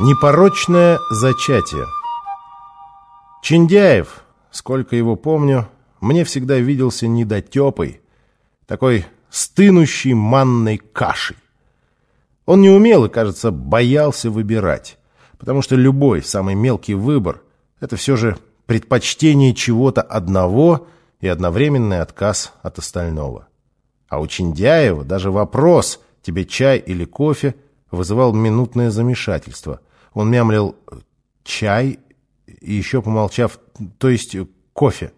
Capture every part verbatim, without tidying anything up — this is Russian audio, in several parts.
Непорочное зачатие. Чиндяев, сколько его помню, мне всегда виделся недотепой, такой стынущей манной кашей. Он не умел и, кажется, боялся выбирать, потому что любой самый мелкий выбор – это все же предпочтение чего-то одного и одновременный отказ от остального. А у Чиндяева даже вопрос «тебе чай или кофе?» вызывал минутное замешательство. Он мямлил «чай» и еще помолчав, то есть «кофе».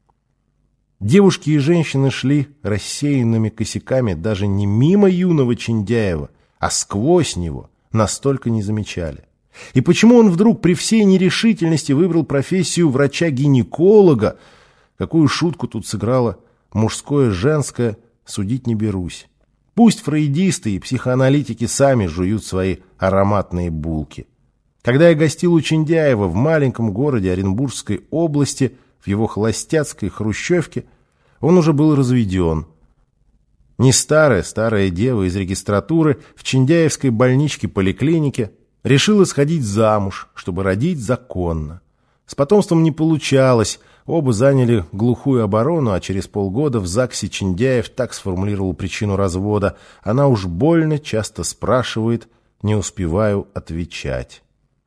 Девушки и женщины шли рассеянными косяками даже не мимо юного Чиндяева, а сквозь него, настолько не замечали. И почему он вдруг при всей нерешительности выбрал профессию врача-гинеколога? Какую шутку тут сыграло мужское-женское, судить не берусь. Пусть фрейдисты и психоаналитики сами жуют свои ароматные булки. Когда я гостил у Чиндяева в маленьком городе Оренбургской области, в его холостяцкой хрущевке, он уже был разведен. Не старая, старая дева из регистратуры в Чиндяевской больничке-поликлинике решила сходить замуж, чтобы родить законно. С потомством не получалось, оба заняли глухую оборону, а через полгода в ЗАГСе Чиндяев так сформулировал причину развода: она уж больно часто спрашивает, не успеваю отвечать.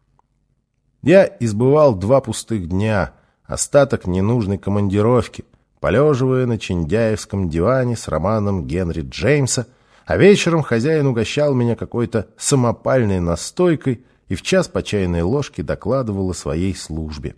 Я избывал два пустых дня, остаток ненужной командировки, полеживая на чиндяевском диване с романом Генри Джеймса, а вечером хозяин угощал меня какой-то самопальной настойкой и в час по чайной ложке докладывал о своей службе.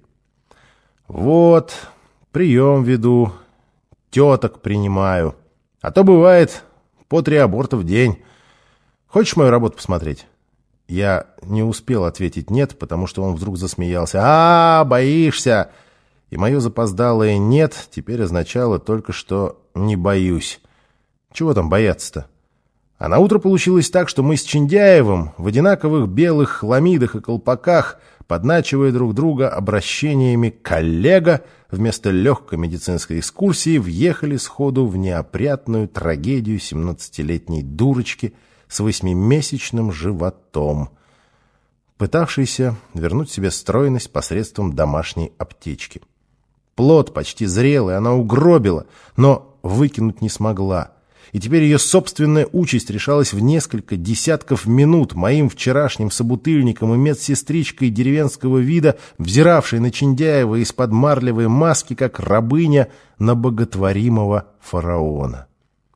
Вот, прием веду, теток принимаю, а то бывает по три аборта в день. Хочешь мою работу посмотреть? Я не успел ответить «нет», потому что он вдруг засмеялся. «А, боишься!» И мое запоздалое «нет» теперь означало только, что не боюсь. Чего там бояться-то? А наутро получилось так, что мы с Чиндяевым в одинаковых белых хламидах и колпаках, подначивая друг друга обращениями «коллега», вместо легкой медицинской экскурсии въехали сходу в неопрятную трагедию семнадцатилетней дурочки с восьмимесячным животом, пытавшейся вернуть себе стройность посредством домашней аптечки. Плод почти зрелый она угробила, но выкинуть не смогла. И теперь ее собственная участь решалась в несколько десятков минут моим вчерашним собутыльником и медсестричкой деревенского вида, взиравшей на Чиндяева из-под марлевой маски, как рабыня на боготворимого фараона.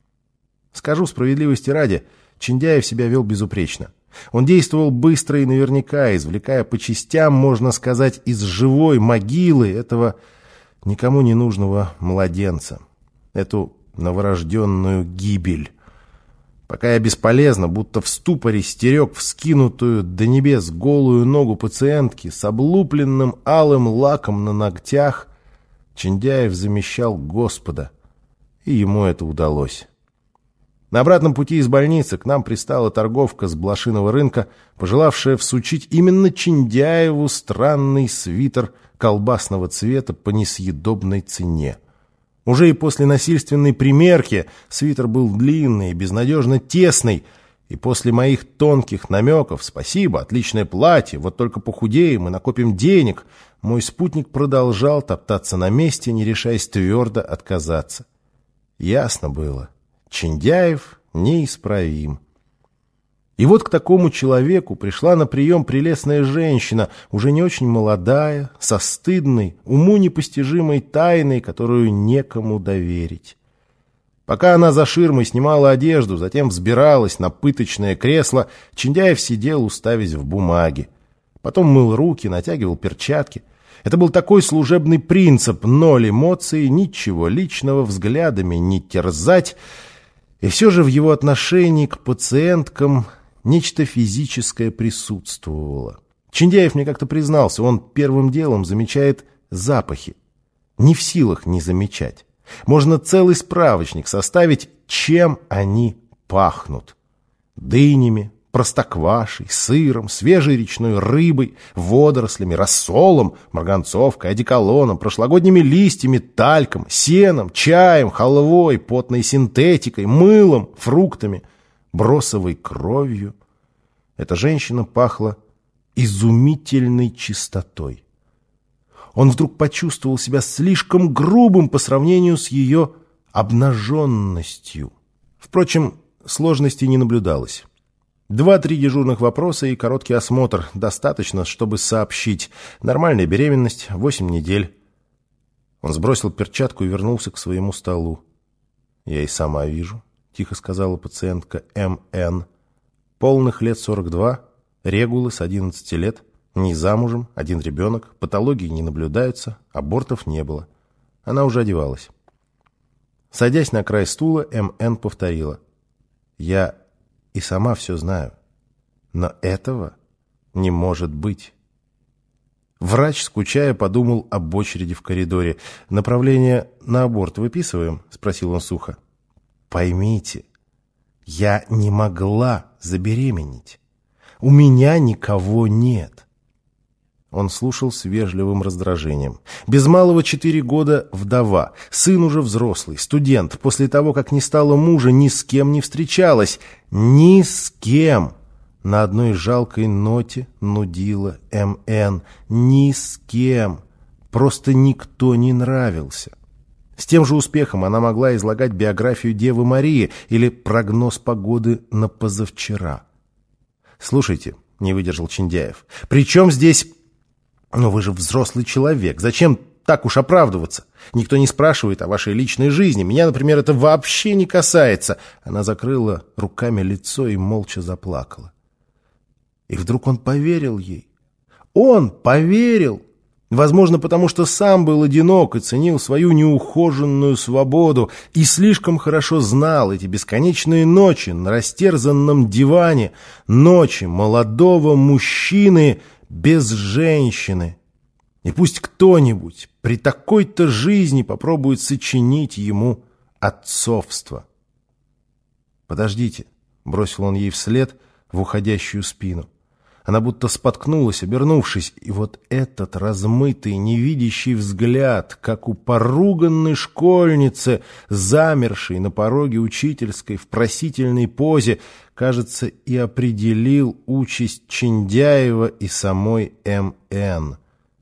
Скажу справедливости ради, Чиндяев себя вел безупречно. Он действовал быстро и наверняка, извлекая по частям, можно сказать, из живой могилы этого никому не нужного младенца, эту новорожденную гибель. Пока я бесполезно, будто в ступоре стерег вскинутую до небес голую ногу пациентки с облупленным алым лаком на ногтях, Чиндяев замещал Господа, и ему это удалось. На обратном пути из больницы к нам пристала торговка с блошиного рынка, пожелавшая всучить именно Чиндяеву странный свитер колбасного цвета по несъедобной цене. Уже и после насильственной примерки свитер был длинный и безнадежно тесный, и после моих тонких намеков «спасибо, отличное платье, вот только похудеем и накопим денег», мой спутник продолжал топтаться на месте, не решаясь твердо отказаться. Ясно было. Чиндяев неисправим. И вот к такому человеку пришла на прием прелестная женщина, уже не очень молодая, со стыдной, уму непостижимой тайной, которую некому доверить. Пока она за ширмой снимала одежду, затем взбиралась на пыточное кресло, Чиндяев сидел, уставясь в бумаги. Потом мыл руки, натягивал перчатки. Это был такой служебный принцип: ноль эмоций, ничего личного, взглядами не терзать. И все же в его отношении к пациенткам нечто физическое присутствовало. Чиндяев мне как-то признался, он первым делом замечает запахи. Не в силах не замечать. Можно целый справочник составить, чем они пахнут. Дынями, простоквашей, сыром, свежей речной рыбой, водорослями, рассолом, марганцовкой, одеколоном, прошлогодними листьями, тальком, сеном, чаем, халвой, потной синтетикой, мылом, фруктами, бросовой кровью. Эта женщина пахла изумительной чистотой. Он вдруг почувствовал себя слишком грубым по сравнению с ее обнаженностью. Впрочем, сложностей не наблюдалось. Два-три дежурных вопроса и короткий осмотр достаточно, чтобы сообщить: нормальная беременность, восемь недель. Он сбросил перчатку и вернулся к своему столу. «Я и сама вижу», — тихо сказала пациентка М Н Полных лет сорок два, регулы с одиннадцати лет, не замужем, один ребенок, патологии не наблюдаются, абортов не было. Она уже одевалась. Садясь на край стула, М Н повторила: «Я и сама все знаю, но этого не может быть». Врач, скучая, подумал об очереди в коридоре. «Направление на аборт выписываем?» — спросил он сухо. «Поймите, я не могла забеременеть. У меня никого нет». Он слушал с вежливым раздражением. Без малого четыре года вдова, сын уже взрослый, студент. После того, как не стало мужа, ни с кем не встречалась. Ни с кем. На одной жалкой ноте нудила М Н. Ни с кем. Просто никто не нравился. С тем же успехом она могла излагать биографию Девы Марии или прогноз погоды на позавчера. «Слушайте», — не выдержал Чиндяев, — «при чем здесь... Но вы же взрослый человек. Зачем так уж оправдываться? Никто не спрашивает о вашей личной жизни. Меня, например, это вообще не касается». Она закрыла руками лицо и молча заплакала. И вдруг он поверил ей. Он поверил. Возможно, потому что сам был одинок и ценил свою неухоженную свободу и слишком хорошо знал эти бесконечные ночи на растерзанном диване, ночи молодого мужчины без женщины. И пусть кто-нибудь при такой-то жизни попробует сочинить ему отцовство. «Подождите», — бросил он ей вслед в уходящую спину. Она будто споткнулась, обернувшись, и вот этот размытый, невидящий взгляд, как у поруганной школьницы, замершей на пороге учительской в просительной позе, кажется, и определил участь Чиндяева и самой М Н.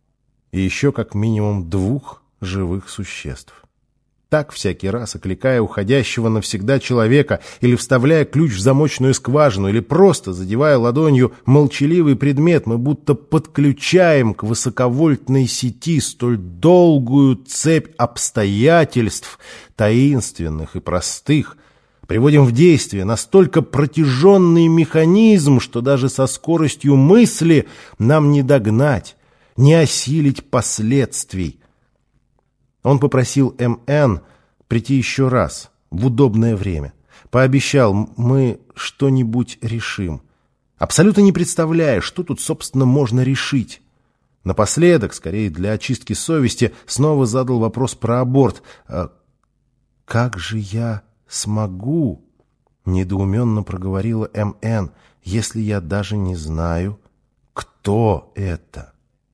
И еще как минимум двух живых существ. Так всякий раз, окликая уходящего навсегда человека, или вставляя ключ в замочную скважину, или просто задевая ладонью молчаливый предмет, мы будто подключаем к высоковольтной сети столь долгую цепь обстоятельств, таинственных и простых, приводим в действие настолько протяженный механизм, что даже со скоростью мысли нам не догнать, не осилить последствий. Он попросил М Н прийти еще раз, в удобное время. Пообещал: мы что-нибудь решим. Абсолютно не представляя, что тут, собственно, можно решить. Напоследок, скорее для очистки совести, снова задал вопрос про аборт. «А как же я смогу?» — недоуменно проговорила М Н, «если я даже не знаю, кто это».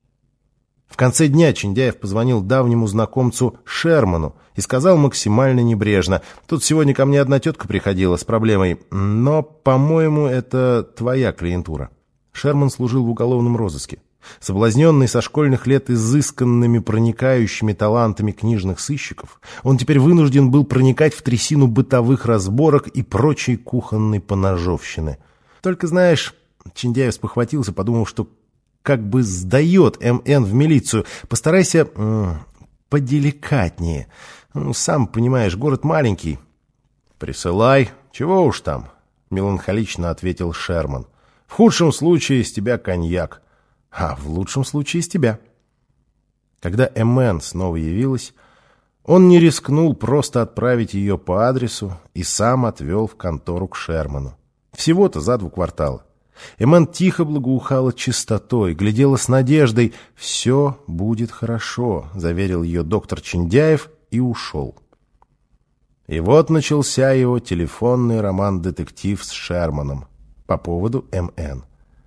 В конце дня Чиндяев позвонил давнему знакомцу Шерману и сказал максимально небрежно: «Тут сегодня ко мне одна тетка приходила с проблемой, но, по-моему, это твоя клиентура». Шерман служил в уголовном розыске. Соблазненный со школьных лет изысканными проникающими талантами книжных сыщиков, он теперь вынужден был проникать в трясину бытовых разборок и прочей кухонной поножовщины. Только, знаешь, Чиндяев спохватился, подумав, что как бы сдает М Н в милицию. Постарайся м, поделикатнее. Ну, сам понимаешь, город маленький. «Присылай. Чего уж там», — меланхолично ответил Шерман. «В худшем случае из тебя коньяк, а в лучшем случае из тебя». Когда М Н снова явилась, он не рискнул просто отправить ее по адресу и сам отвел в контору к Шерману. Всего-то за два квартала. М Н тихо благоухала чистотой, глядела с надеждой. «Все будет хорошо», — заверил ее доктор Чиндяев и ушел. И вот начался его телефонный роман-детектив с Шерманом по поводу М Н.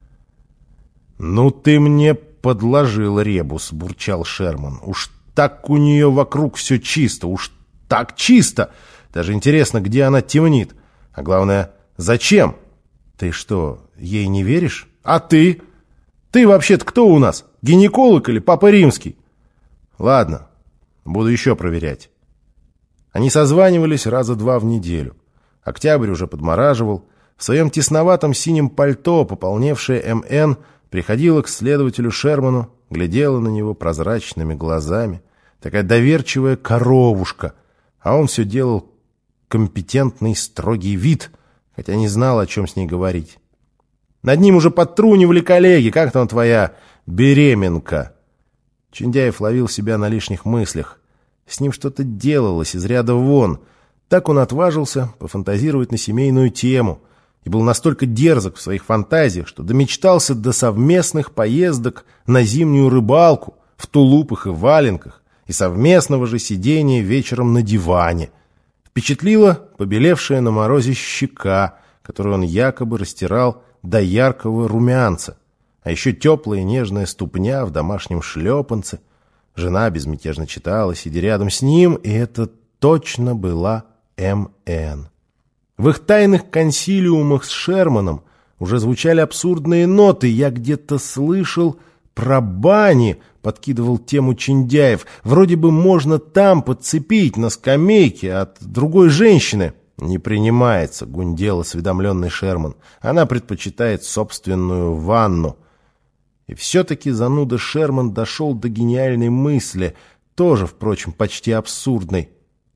«Ну ты мне подложил ребус», — бурчал Шерман. «Уж так у нее вокруг все чисто, уж так чисто! Даже интересно, где она темнит. А главное, зачем? Ты что, ей не веришь? А ты? Ты вообще-то кто у нас? Гинеколог или Папа Римский? Ладно, буду еще проверять. Они созванивались раза два в неделю. Октябрь уже подмораживал. В своем тесноватом синем пальто, пополневшая эм эн, приходила к следователю Шерману, глядела на него прозрачными глазами. Такая доверчивая коровушка. А он все делал компетентный, строгий вид, хотя не знал, о чем с ней говорить. Над ним уже подтрунивали коллеги. Как там твоя беременка? Чиндяев ловил себя на лишних мыслях. С ним что-то делалось из ряда вон. Так он отважился пофантазировать на семейную тему и был настолько дерзок в своих фантазиях, что домечтался до совместных поездок на зимнюю рыбалку в тулупах и валенках и совместного же сидения вечером на диване. Впечатлила побелевшая на морозе щека, которую он якобы растирал до яркого румянца, а еще теплая нежная ступня в домашнем шлепанце. Жена безмятежно читала, сидя рядом с ним, и это точно была эм эн. В их тайных консилиумах с Шерманом уже звучали абсурдные ноты. Я где-то слышал про бани, подкидывал тему Чиндяев. Вроде бы можно там подцепить на скамейке от другой женщины. Не принимается, гундел осведомленный Шерман. Она предпочитает собственную ванну. И все-таки зануда Шерман дошел до гениальной мысли, тоже, впрочем, почти абсурдной.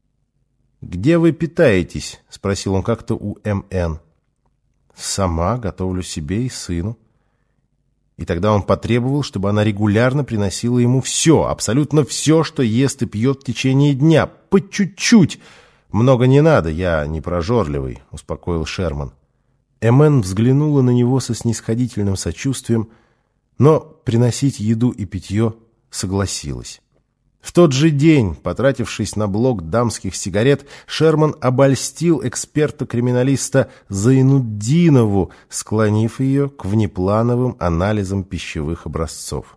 «Где вы питаетесь?» — спросил он как-то у эм эн. «Сама готовлю себе и сыну». И тогда он потребовал, чтобы она регулярно приносила ему все, абсолютно все, что ест и пьет в течение дня, по чуть-чуть. «Много не надо, я не прожорливый», — успокоил Шерман. эм эн взглянула на него со снисходительным сочувствием, но приносить еду и питье согласилась. В тот же день, потратившись на блок дамских сигарет, Шерман обольстил эксперта-криминалиста Зайнутдинову, склонив ее к внеплановым анализам пищевых образцов.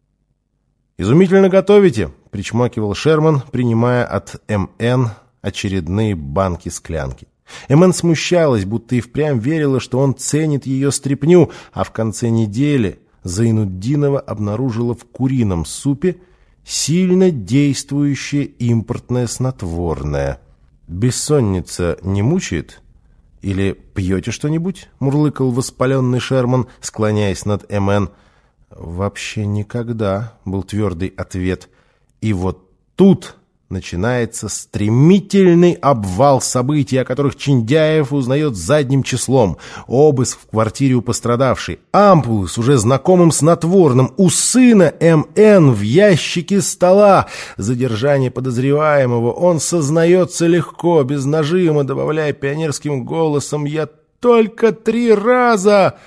«Изумительно готовите», — причмокивал Шерман, принимая от эм эн очередные банки-склянки. эм эн смущалась, будто и впрямь верила, что он ценит ее стряпню, а в конце недели Зайнутдинова обнаружила в курином супе сильно действующее импортное снотворное. «Бессонница не мучает? Или пьете что-нибудь?» — мурлыкал воспаленный Шерман, склоняясь над эм эн. «Вообще никогда», — был твердый ответ. И вот тут начинается стремительный обвал событий, о которых Чиндяев узнает задним числом. Обыск в квартире у пострадавшей, ампулы с уже знакомым снотворным, у сына эм эн в ящике стола, задержание подозреваемого. Он сознается легко, без нажима, добавляя пионерским голосом: «Я только три раза!»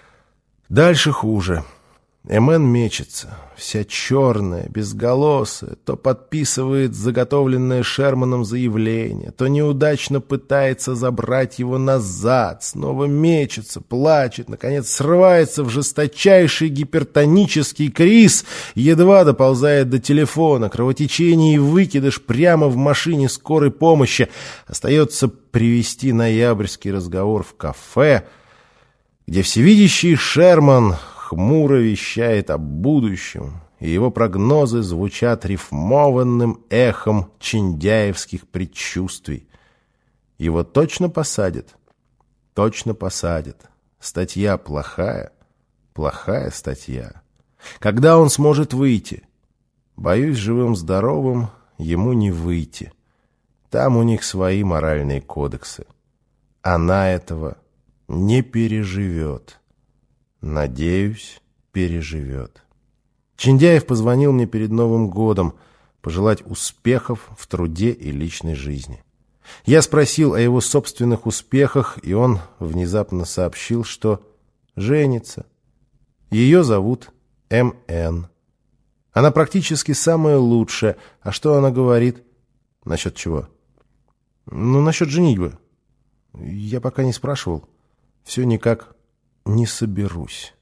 Дальше хуже. эм эн мечется, вся черная, безголосая, то подписывает заготовленное Шерманом заявление, то неудачно пытается забрать его назад, снова мечется, плачет, наконец срывается в жесточайший гипертонический криз, едва доползает до телефона, кровотечение и выкидыш прямо в машине скорой помощи. Остается привести ноябрьский разговор в кафе, где всевидящий Шерман хмуро вещает о будущем, и его прогнозы звучат рифмованным эхом чиндяевских предчувствий. Его точно посадят? Точно посадят. Статья плохая, плохая статья. Когда он сможет выйти? Боюсь, живым-здоровым ему не выйти. Там у них свои моральные кодексы. Она этого не переживет. Надеюсь, переживет. Чиндяев позвонил мне перед Новым годом пожелать успехов в труде и личной жизни. Я спросил о его собственных успехах, и он внезапно сообщил, что женится. Ее зовут эм эн. Она практически самая лучшая. А что она говорит? Насчет чего? Ну, насчет женитьбы. Я пока не спрашивал. Все никак не соберусь.